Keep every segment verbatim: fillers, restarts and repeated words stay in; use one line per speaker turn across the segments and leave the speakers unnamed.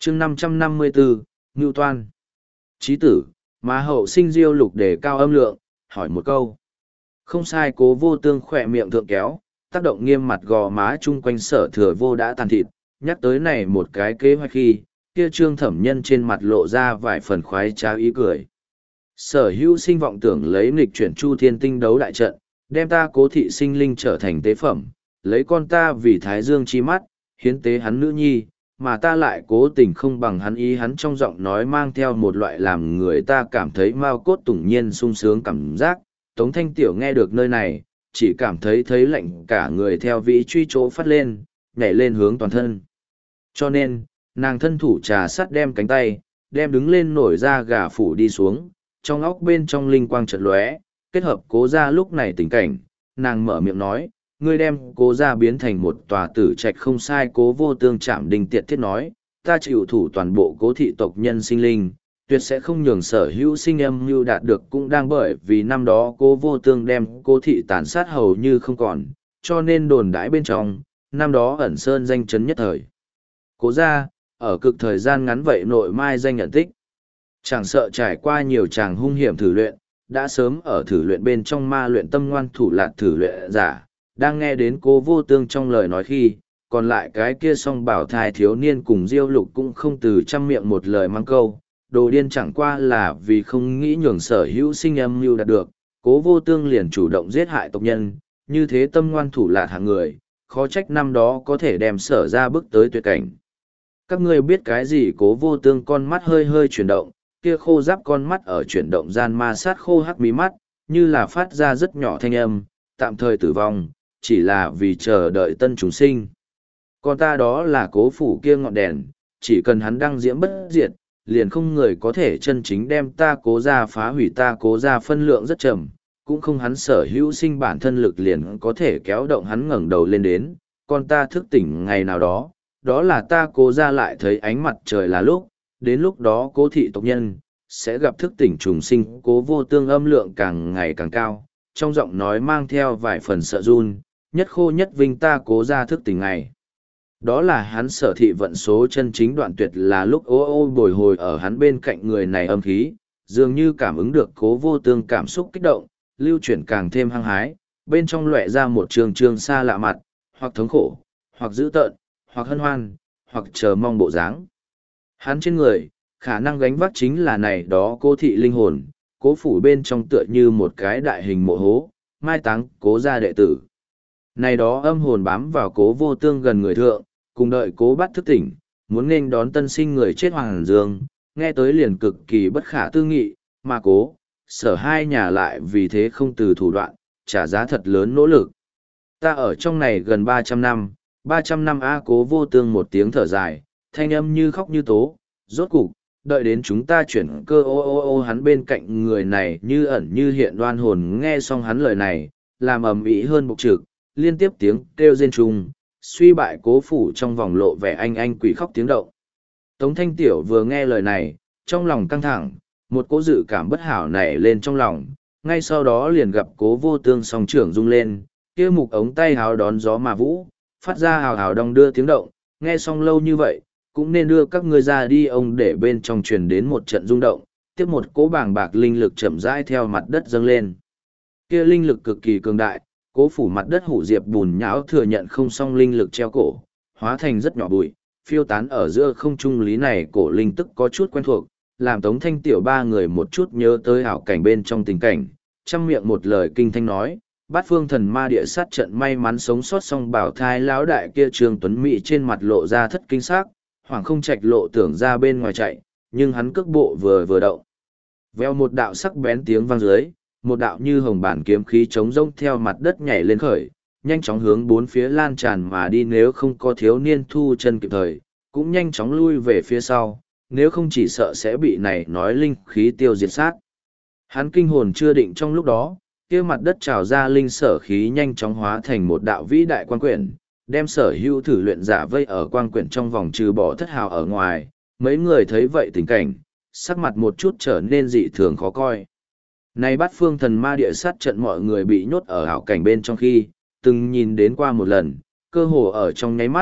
chương năm trăm năm mươi bốn, Ngưu Toan. Chí tử, má hậu sinh diêu lục để cao âm lượng, hỏi một câu. Không sai, Cố Vô Tương khỏe miệng thượng kéo, tác động nghiêm mặt gò má chung quanh Sở Thừa Vô đã tàn thịt, nhắc tới này một cái kế hoạch khi, kia Trương Thẩm Nhân trên mặt lộ ra vài phần khoái trá ý cười. Sở Hữu Sinh vọng tưởng lấy nghịch chuyển Chu Thiên Tinh đấu đại trận, đem ta Cố thị sinh linh trở thành tế phẩm, lấy con ta vì Thái Dương chi mắt, hiến tế hắn nữ nhi, mà ta lại cố tình không bằng hắn ý. Hắn trong giọng nói mang theo một loại làm người ta cảm thấy mao cốt tủng nhiên sung sướng cảm giác. Tống Thanh Tiểu nghe được nơi này, chỉ cảm thấy thấy lạnh cả người theo vĩ truy chỗ phát lên, nhảy lên hướng toàn thân. Cho nên, nàng thân thủ trà sắt đem cánh tay, đem đứng lên nổi ra gà phủ đi xuống, trong óc bên trong linh quang chợt lóe, kết hợp Cố gia lúc này tình cảnh, nàng mở miệng nói, ngươi đem Cố gia biến thành một tòa tử trạch không sai. Cố Vô Tương chạm đinh tiệt thiết nói, ta chịu thủ toàn bộ Cố thị tộc nhân sinh linh, tuyệt sẽ không nhường Sở Hữu Sinh âm mưu đạt được, cũng đang bởi vì năm đó Cố Vô Tương đem Cố thị tàn sát hầu như không còn, cho nên đồn đãi bên trong, năm đó ẩn sơn danh chấn nhất thời. Cố gia, ở cực thời gian ngắn vậy nội mai danh nhận tích. Chẳng sợ trải qua nhiều tràng hung hiểm thử luyện, đã sớm ở thử luyện bên trong ma luyện tâm ngoan thủ lạt thử luyện giả, đang nghe đến Cố Vô Tương trong lời nói khi, còn lại cái kia song bảo thai thiếu niên cùng Diêu Lục cũng không từ trăm miệng một lời mang câu, đồ điên chẳng qua là vì không nghĩ nhường Sở Hữu Sinh âm mưu đạt được, Cố Vô Tương liền chủ động giết hại tộc nhân, như thế tâm ngoan thủ lạt hạng người, khó trách năm đó có thể đem Sở ra bước tới tuyệt cảnh. Các ngươi biết cái gì? Cố Vô Tương con mắt hơi hơi chuyển động, kia khô giáp con mắt ở chuyển động gian ma sát khô hắc mí mắt, như là phát ra rất nhỏ thanh âm, tạm thời tử vong, chỉ là vì chờ đợi tân chúng sinh. Còn ta đó là Cố phủ kia ngọn đèn, chỉ cần hắn đăng diễm bất diệt, liền không người có thể chân chính đem ta Cố gia phá hủy. Ta Cố gia phân lượng rất trầm, cũng không hắn Sở Hữu Sinh bản thân lực liền có thể kéo động hắn ngẩng đầu lên đến, còn ta thức tỉnh ngày nào đó, đó là ta Cố gia lại thấy ánh mặt trời là lúc, đến lúc đó Cố thị tộc nhân sẽ gặp thức tỉnh trùng sinh. Cố Vô Tương âm lượng càng ngày càng cao, trong giọng nói mang theo vài phần sợ run, nhất khô nhất vinh ta Cố gia thức tỉnh ngày. Đó là hắn Sở thị vận số chân chính đoạn tuyệt, là lúc ô ô bồi hồi ở hắn bên cạnh người này âm khí, dường như cảm ứng được Cố Vô Tương cảm xúc kích động, lưu chuyển càng thêm hăng hái, bên trong lóe ra một trường trường xa lạ mặt, hoặc thống khổ, hoặc dữ tợn, hoặc hân hoan, hoặc chờ mong bộ dáng. Hắn trên người, khả năng gánh vác chính là này đó Cố thị linh hồn, Cố phủ bên trong tựa như một cái đại hình mộ hố, mai táng Cố gia đệ tử. Này đó âm hồn bám vào Cố Vô Tương gần người thượng, cùng đợi Cố bắt thức tỉnh, muốn nên đón tân sinh người chết Hoàng Dương, nghe tới liền cực kỳ bất khả tư nghị, mà Cố, Sở hai nhà lại vì thế không từ thủ đoạn, trả giá thật lớn nỗ lực. Ta ở trong này gần ba trăm năm, ba trăm năm a. Cố Vô Tương một tiếng thở dài, thanh âm như khóc như tố, rốt cục, đợi đến chúng ta chuyển cơ ô ô ô. Hắn bên cạnh người này như ẩn như hiện đoan hồn nghe xong hắn lời này, làm ầm ĩ hơn bục trực, liên tiếp tiếng kêu rên trùng, suy bại Cố phủ trong vòng lộ vẻ anh anh quỷ khóc tiếng động. Tống Thanh Tiểu vừa nghe lời này, trong lòng căng thẳng, một cỗ dự cảm bất hảo nảy lên trong lòng, ngay sau đó liền gặp Cố Vô Tương song trưởng rung lên, kia mục ống tay hào đón gió mà vũ, phát ra hào hào đong đưa tiếng động, nghe xong lâu như vậy, cũng nên đưa các ngươi ra đi. Ông để bên trong truyền đến một trận rung động, tiếp một cỗ bàng bạc linh lực chậm rãi theo mặt đất dâng lên. Kia linh lực cực kỳ cường đại, Cố phủ mặt đất hủ diệp bùn nhão thừa nhận không xong linh lực treo cổ, hóa thành rất nhỏ bụi, phiêu tán ở giữa không trung. Lý này cổ linh tức có chút quen thuộc, làm Tống Thanh Tiểu ba người một chút nhớ tới ảo cảnh bên trong tình cảnh, trăm miệng một lời kinh thanh nói, bát phương thần ma địa sát trận may mắn sống sót xong bảo thai lão đại kia Trương Tuấn Mỹ trên mặt lộ ra thất kinh sắc, hoảng không trạch lộ tưởng ra bên ngoài chạy, nhưng hắn cước bộ vừa vừa động. Veo một đạo sắc bén tiếng vang dưới, một đạo như hồng bản kiếm khí trống rông theo mặt đất nhảy lên khởi, nhanh chóng hướng bốn phía lan tràn mà đi. Nếu không có thiếu niên thu chân kịp thời, cũng nhanh chóng lui về phía sau, nếu không chỉ sợ sẽ bị này nói linh khí tiêu diệt sát. Hắn kinh hồn chưa định trong lúc đó, kia mặt đất trào ra linh sở khí nhanh chóng hóa thành một đạo vĩ đại quan quyển, đem Sở Hữu thử luyện giả vây ở quan quyển trong vòng trừ bỏ thất hào ở ngoài. Mấy người thấy vậy tình cảnh, sắc mặt một chút trở nên dị thường khó coi. Này bát phương thần ma địa sát trận mọi người bị nhốt ở ảo cảnh bên trong khi, từng nhìn đến qua một lần, cơ hồ ở trong nháy mắt,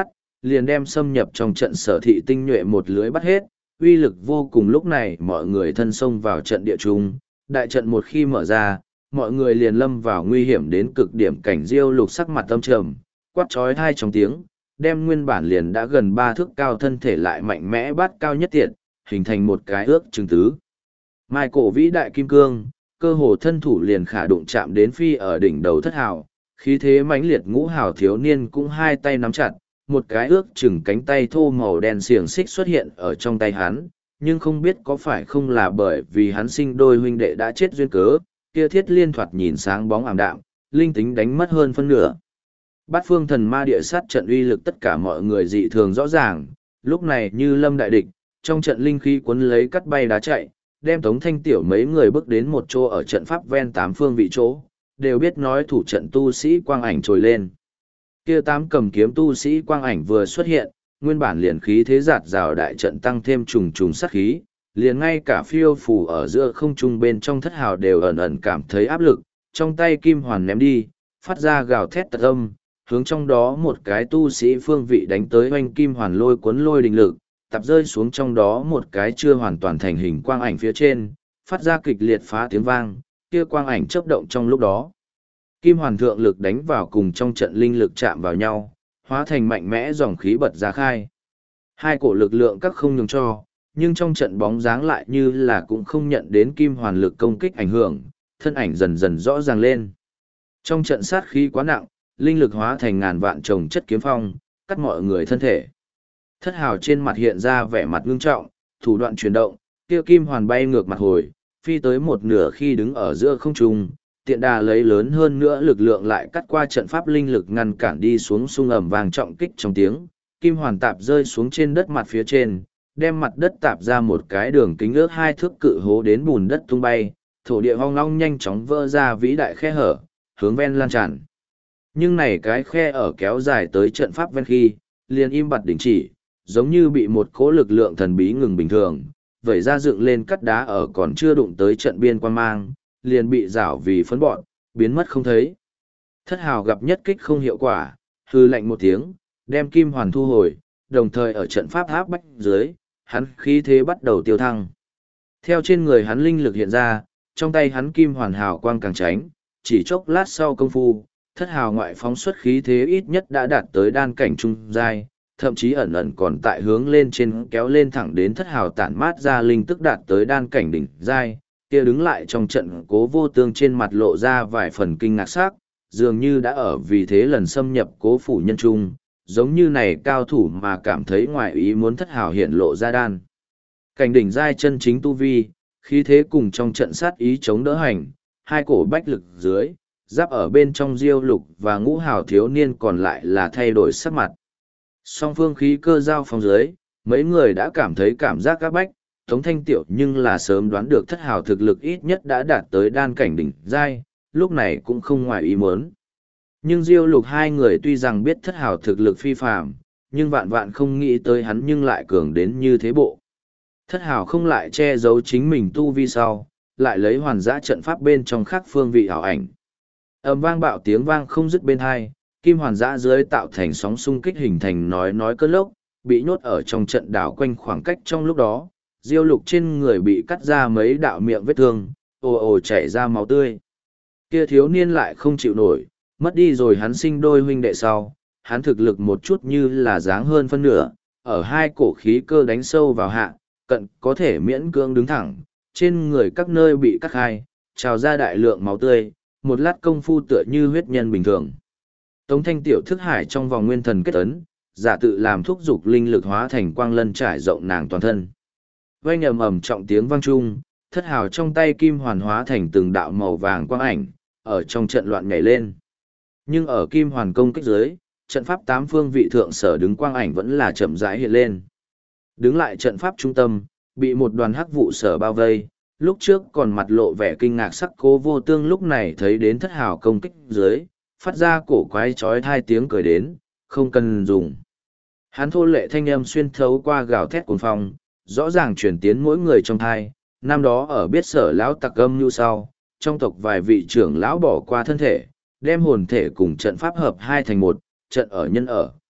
liền đem xâm nhập trong trận sở thị tinh nhuệ một lưới bắt hết, uy lực vô cùng. Lúc này mọi người thân xông vào trận địa trung, đại trận một khi mở ra, mọi người liền lâm vào nguy hiểm đến cực điểm. Cảnh Diêu Lục sắc mặt âm trầm, quát chói tai trong tiếng, đem nguyên bản liền đã gần ba thước cao thân thể lại mạnh mẽ bắt cao nhất tiện, hình thành một cái ước chừng tứ. Mai cổ vĩ đại kim cương, cơ hồ thân thủ liền khả đụng chạm đến phi ở đỉnh đầu thất hào, khí thế mãnh liệt. Ngũ hào thiếu niên cũng hai tay nắm chặt, một cái ước chừng cánh tay thô màu đen xiềng xích xuất hiện ở trong tay hắn, nhưng không biết có phải không là bởi vì hắn sinh đôi huynh đệ đã chết duyên cớ, kia thiết liên thoạt nhìn sáng bóng ảm đạm, linh tính đánh mất hơn phân nửa. Bát phương thần ma địa sát trận uy lực tất cả mọi người dị thường rõ ràng, lúc này như lâm đại địch, trong trận linh khí cuốn lấy cắt bay đá chạy, đem Tống Thanh Tiểu mấy người bước đến một chỗ ở trận pháp ven tám phương vị chỗ, đều biết nói thủ trận tu sĩ quang ảnh trồi lên. Kia tám cầm kiếm tu sĩ quang ảnh vừa xuất hiện, nguyên bản liền khí thế giạt rào đại trận tăng thêm trùng trùng sát khí, liền ngay cả phiêu phù ở giữa không trung bên trong thất hào đều ẩn ẩn cảm thấy áp lực, trong tay kim hoàn ném đi, phát ra gào thét tật âm, hướng trong đó một cái tu sĩ phương vị đánh tới oanh kim hoàn lôi cuốn lôi đình lực, tập rơi xuống trong đó một cái chưa hoàn toàn thành hình quang ảnh phía trên, phát ra kịch liệt phá tiếng vang, kia quang ảnh chớp động trong lúc đó. Kim hoàn thượng lực đánh vào cùng trong trận linh lực chạm vào nhau, hóa thành mạnh mẽ dòng khí bật ra khai. Hai cổ lực lượng các không nhường cho, nhưng trong trận bóng dáng lại như là cũng không nhận đến kim hoàn lực công kích ảnh hưởng, thân ảnh dần dần rõ ràng lên. Trong trận sát khí quá nặng, linh lực hóa thành ngàn vạn chồng chất kiếm phong, cắt mọi người thân thể. Thất hào trên mặt hiện ra vẻ mặt ngưng trọng, thủ đoạn chuyển động, kia kim hoàn bay ngược mặt hồi, phi tới một nửa khi đứng ở giữa không trung, tiện đà lấy lớn hơn nữa lực lượng lại cắt qua trận pháp linh lực ngăn cản đi xuống sung ẩm vàng trọng kích trong tiếng, kim hoàn tạp rơi xuống trên đất mặt phía trên, đem mặt đất tạp ra một cái đường kính ước hai thước cự hố đến bùn đất tung bay, thổ địa hoang long nhanh chóng vỡ ra vĩ đại khe hở, hướng ven lan tràn. Nhưng này cái khe ở kéo dài tới trận pháp ven khi, liền im bặt đình chỉ, giống như bị một cỗ lực lượng thần bí ngừng bình thường, vẩy ra dựng lên cắt đá ở còn chưa đụng tới trận biên quan mang, liền bị rảo vì phấn bọn, biến mất không thấy. Thất hào gặp nhất kích không hiệu quả, hư lạnh một tiếng, đem kim hoàn thu hồi, đồng thời ở trận pháp áp bách dưới, hắn khí thế bắt đầu tiêu thăng. Theo trên người hắn linh lực hiện ra, trong tay hắn kim hoàn hào quang càng tránh, chỉ chốc lát sau công phu, thất hào ngoại phóng xuất khí thế ít nhất đã đạt tới đan cảnh trung giai, thậm chí ẩn ẩn còn tại hướng lên trên kéo lên thẳng đến thất hào tản mát ra linh tức đạt tới đan cảnh đỉnh giai, kia đứng lại trong trận Cố Vô Tương trên mặt lộ ra vài phần kinh ngạc sắc, dường như đã ở vì thế lần xâm nhập Cố phủ nhân trung, giống như này cao thủ mà cảm thấy ngoài ý muốn thất hào hiện lộ ra đan cảnh đỉnh giai chân chính tu vi, khí thế cùng trong trận sát ý chống đỡ hành, hai cổ bách lực dưới, giáp ở bên trong Diêu Lục và Ngũ hào thiếu niên còn lại là thay đổi sắc mặt. Song phương khí cơ giao phong dưới, mấy người đã cảm thấy cảm giác các bách, Tống Thanh Tiểu nhưng là sớm đoán được thất hào thực lực ít nhất đã đạt tới đan cảnh đỉnh giai, lúc này cũng không ngoài ý muốn. Nhưng Diêu Lục hai người tuy rằng biết thất hào thực lực phi phàm, nhưng vạn vạn không nghĩ tới hắn nhưng lại cường đến như thế bộ. Thất hào không lại che giấu chính mình tu vi sau, lại lấy hoàn giã trận pháp bên trong khắc phương vị ảo ảnh. Ầm vang bạo tiếng vang không dứt bên hai, kim hoàn giã dưới tạo thành sóng xung kích hình thành nói nói cơn lốc, bị nhốt ở trong trận đảo quanh khoảng cách trong lúc đó, Diêu Lục trên người bị cắt ra mấy đạo miệng vết thương, ồ ồ chảy ra máu tươi. Kia thiếu niên lại không chịu nổi, mất đi rồi hắn sinh đôi huynh đệ sau, hắn thực lực một chút như là dáng hơn phân nửa, ở hai cổ khí cơ đánh sâu vào hạ, cận có thể miễn cưỡng đứng thẳng, trên người các nơi bị cắt hai, trào ra đại lượng máu tươi, một lát công phu tựa như huyết nhân bình thường. Tống Thanh Tiểu thức hải trong vòng nguyên thần kết ấn, giả tự làm thúc dục linh lực hóa thành quang lân trải rộng nàng toàn thân. Vang ầm ầm trọng tiếng vang trung, thất hào trong tay kim hoàn hóa thành từng đạo màu vàng quang ảnh, ở trong trận loạn nhảy lên. Nhưng ở kim hoàn công kích dưới, trận pháp tám phương vị thượng sở đứng quang ảnh vẫn là chậm rãi hiện lên. Đứng lại trận pháp trung tâm, bị một đoàn hắc vụ sở bao vây, lúc trước còn mặt lộ vẻ kinh ngạc sắc Cố Vô Tương lúc này thấy đến thất hào công kích dưới, phát ra cổ quái chói hai tiếng cười đến, không cần dùng. Hắn thô lệ thanh âm xuyên thấu qua gào thét cuồng phong, rõ ràng truyền tiến mỗi người trong thai, năm đó ở biết sở lão tặc âm như sau, trong tộc vài vị trưởng lão bỏ qua thân thể, đem hồn thể cùng trận pháp hợp hai thành một, trận ở nhân ở,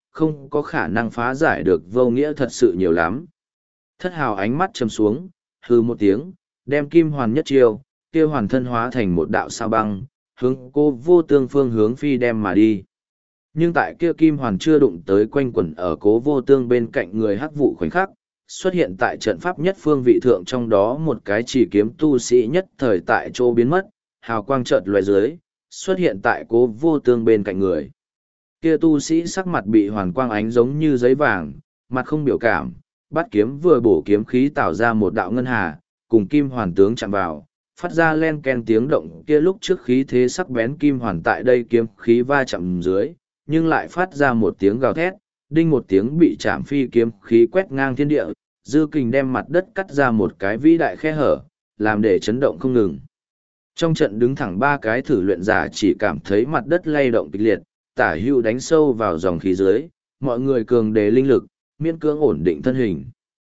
không có khả năng phá giải được vô nghĩa thật sự nhiều lắm. Thất hào ánh mắt chầm xuống, hư một tiếng, đem kim hoàn nhất chiêu, kia hoàn thân hóa thành một đạo sao băng, hướng Cố Vô Tương phương hướng phi đem mà đi. Nhưng tại kia kim hoàn chưa đụng tới quanh quẩn ở Cố Vô Tương bên cạnh người hắc vụ khoảnh khắc, xuất hiện tại trận pháp nhất phương vị thượng trong đó một cái chỉ kiếm tu sĩ nhất thời tại chỗ biến mất, hào quang chợt lóe dưới, xuất hiện tại Cố Vô Tương bên cạnh người. Kia tu sĩ sắc mặt bị hoàn quang ánh giống như giấy vàng, mặt không biểu cảm, bắt kiếm vừa bổ kiếm khí tạo ra một đạo ngân hà, cùng kim hoàn tướng chạm vào, phát ra len ken tiếng động kia lúc trước khí thế sắc bén kim hoàn tại đây kiếm khí va chạm dưới, nhưng lại phát ra một tiếng gào thét, đinh một tiếng bị chạm phi kiếm khí quét ngang thiên địa, dư kình đem mặt đất cắt ra một cái vĩ đại khe hở, làm để chấn động không ngừng. Trong trận đứng thẳng ba cái thử luyện giả chỉ cảm thấy mặt đất lay động kịch liệt, tả hữu đánh sâu vào dòng khí dưới, mọi người cường đề linh lực, miễn cưỡng ổn định thân hình.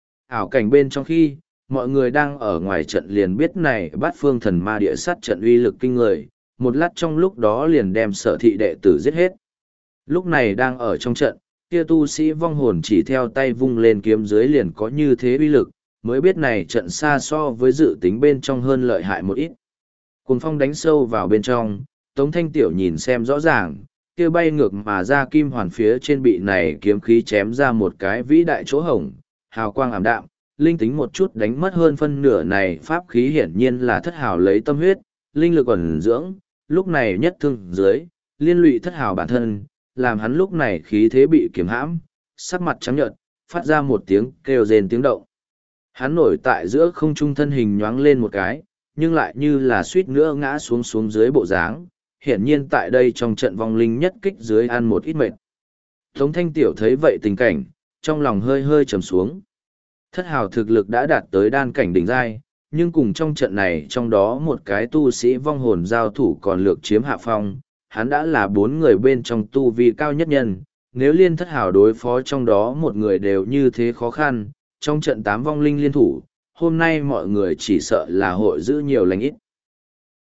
Ảo cảnh bên trong khi, mọi người đang ở ngoài trận liền biết này bát phương thần ma địa sát trận uy lực kinh người, một lát trong lúc đó liền đem sở thị đệ tử giết hết. Lúc này đang ở trong trận, kia tu sĩ vong hồn chỉ theo tay vung lên kiếm dưới liền có như thế uy lực, mới biết này trận xa so với dự tính bên trong hơn lợi hại một ít. Cuồng phong đánh sâu vào bên trong, Tống Thanh Tiểu nhìn xem rõ ràng, kia bay ngược mà ra kim hoàn phía trên bị này kiếm khí chém ra một cái vĩ đại chỗ hổng, hào quang ảm đạm, linh tính một chút đánh mất hơn phân nửa này pháp khí hiển nhiên là thất hào lấy tâm huyết, linh lực ẩn dưỡng, lúc này nhất thương dưới, liên lụy thất hào bản thân, làm hắn lúc này khí thế bị kiềm hãm, sắc mặt trắng nhợt, phát ra một tiếng kêu rên tiếng động. Hắn nổi tại giữa không trung thân hình nhoáng lên một cái, nhưng lại như là suýt nữa ngã xuống xuống dưới bộ dáng, hiển nhiên tại đây trong trận vong linh nhất kích dưới ăn một ít mệt. Tống Thanh Tiểu thấy vậy tình cảnh, trong lòng hơi hơi trầm xuống. Thất hào thực lực đã đạt tới đan cảnh đỉnh giai, nhưng cùng trong trận này trong đó một cái tu sĩ vong hồn giao thủ còn lược chiếm hạ phong, hắn đã là bốn người bên trong tu vi cao nhất nhân, nếu liên thất hào đối phó trong đó một người đều như thế khó khăn, trong trận tám vong linh liên thủ, hôm nay mọi người chỉ sợ là hội giữ nhiều lành ít.